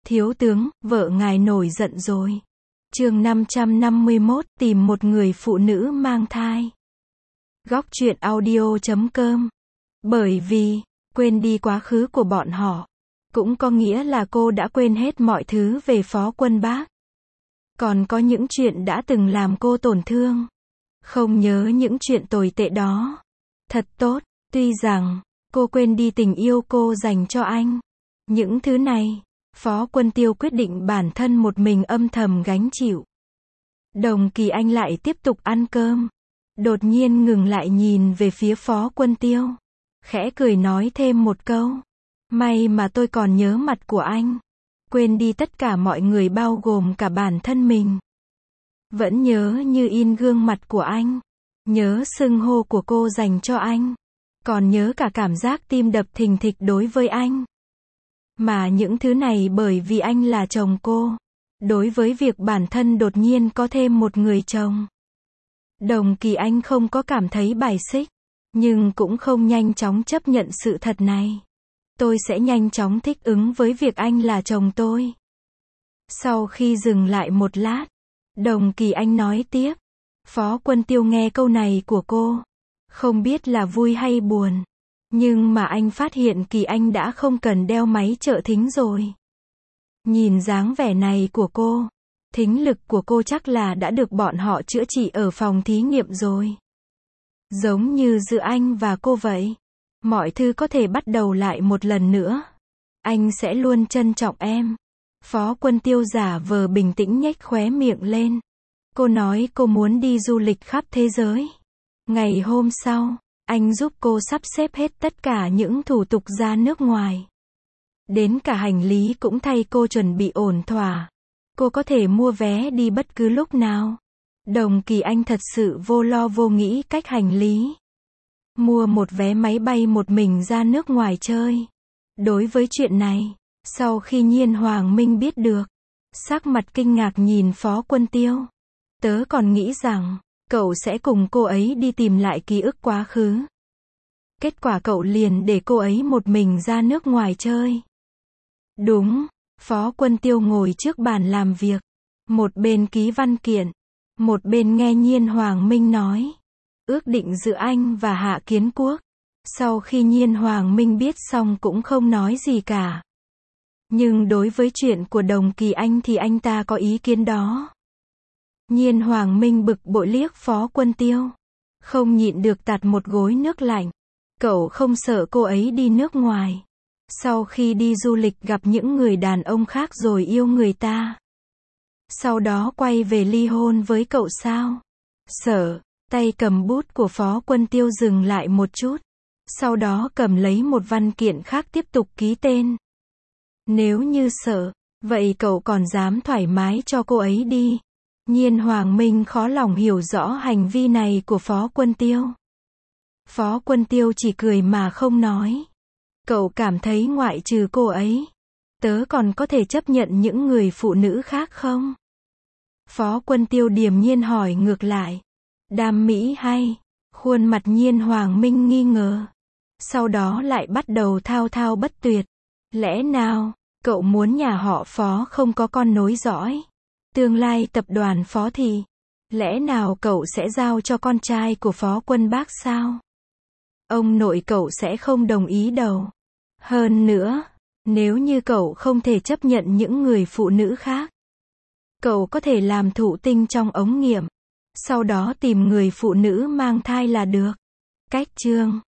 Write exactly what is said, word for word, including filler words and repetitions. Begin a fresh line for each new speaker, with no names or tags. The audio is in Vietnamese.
Thiếu tướng, vợ ngài nổi giận rồi. Chương năm trăm năm mươi mốt, tìm một người phụ nữ mang thai. Góc truyện audio chấm com. Bởi vì, quên đi quá khứ của bọn họ, cũng có nghĩa là cô đã quên hết mọi thứ về Phó Quân Bác. Còn có những chuyện đã từng làm cô tổn thương. Không nhớ những chuyện tồi tệ đó. Thật tốt, tuy rằng, cô quên đi tình yêu cô dành cho anh. Những thứ này, Phó Quân Tiêu quyết định bản thân một mình âm thầm gánh chịu. Đồng Kỳ Anh lại tiếp tục ăn cơm. Đột nhiên ngừng lại nhìn về phía Phó Quân Tiêu. Khẽ cười nói thêm một câu. May mà tôi còn nhớ mặt của anh. Quên đi tất cả mọi người bao gồm cả bản thân mình. Vẫn nhớ như in gương mặt của anh. Nhớ xưng hô của cô dành cho anh. Còn nhớ cả cảm giác tim đập thình thịch đối với anh. Mà những thứ này bởi vì anh là chồng cô. Đối với việc bản thân đột nhiên có thêm một người chồng, Đồng Kỳ Anh không có cảm thấy bài xích, nhưng cũng không nhanh chóng chấp nhận sự thật này. Tôi sẽ nhanh chóng thích ứng với việc anh là chồng tôi. Sau khi dừng lại một lát, Đồng Kỳ Anh nói tiếp. Phó Quân Tiêu nghe câu này của cô, không biết là vui hay buồn. Nhưng mà anh phát hiện Kỳ Anh đã không cần đeo máy trợ thính rồi. Nhìn dáng vẻ này của cô, thính lực của cô chắc là đã được bọn họ chữa trị ở phòng thí nghiệm rồi. Giống như giữa anh và cô vậy. Mọi thứ có thể bắt đầu lại một lần nữa. Anh sẽ luôn trân trọng em. Phó Quân Tiêu giả vờ bình tĩnh nhếch khóe miệng lên. Cô nói cô muốn đi du lịch khắp thế giới. Ngày hôm sau, anh giúp cô sắp xếp hết tất cả những thủ tục ra nước ngoài. Đến cả hành lý cũng thay cô chuẩn bị ổn thỏa. Cô có thể mua vé đi bất cứ lúc nào. Đồng Kỳ Anh thật sự vô lo vô nghĩ cách hành lý. Mua một vé máy bay một mình ra nước ngoài chơi. Đối với chuyện này, sau khi Nhiên Hoàng Minh biết được, sắc mặt kinh ngạc nhìn Phó Quân Tiêu. Tớ còn nghĩ rằng, cậu sẽ cùng cô ấy đi tìm lại ký ức quá khứ. Kết quả cậu liền để cô ấy một mình ra nước ngoài chơi. Đúng, Phó Quân Tiêu ngồi trước bàn làm việc. Một bên ký văn kiện, một bên nghe Nhiên Hoàng Minh nói. Ước định giữa anh và Hạ Kiến Quốc. Sau khi Nhiên Hoàng Minh biết xong cũng không nói gì cả. Nhưng đối với chuyện của Đồng Kỳ Anh thì anh ta có ý kiến đó. Nhiên Hoàng Minh bực bội liếc Phó Quân Tiêu. Không nhịn được tạt một gối nước lạnh. Cậu không sợ cô ấy đi nước ngoài. Sau khi đi du lịch gặp những người đàn ông khác rồi yêu người ta. Sau đó quay về ly hôn với cậu sao? Sợ. Tay cầm bút của Phó Quân Tiêu dừng lại một chút. Sau đó cầm lấy một văn kiện khác tiếp tục ký tên. Nếu như sợ, vậy cậu còn dám thoải mái cho cô ấy đi. Nhiên Hoàng Minh khó lòng hiểu rõ hành vi này của Phó Quân Tiêu. Phó Quân Tiêu chỉ cười mà không nói. Cậu cảm thấy ngoại trừ cô ấy, tớ còn có thể chấp nhận những người phụ nữ khác không? Phó Quân Tiêu điềm nhiên hỏi ngược lại. Đam mỹ hay? Khuôn mặt Nhiên Hoàng Minh nghi ngờ. Sau đó lại bắt đầu thao thao bất tuyệt. Lẽ nào, cậu muốn nhà họ Phó không có con nối dõi? Tương lai tập đoàn Phó thì, lẽ nào cậu sẽ giao cho con trai của Phó Quân Bác sao? Ông nội cậu sẽ không đồng ý đâu. Hơn nữa, nếu như cậu không thể chấp nhận những người phụ nữ khác, cậu có thể làm thụ tinh trong ống nghiệm. Sau đó tìm người phụ nữ mang thai là được. Cách chương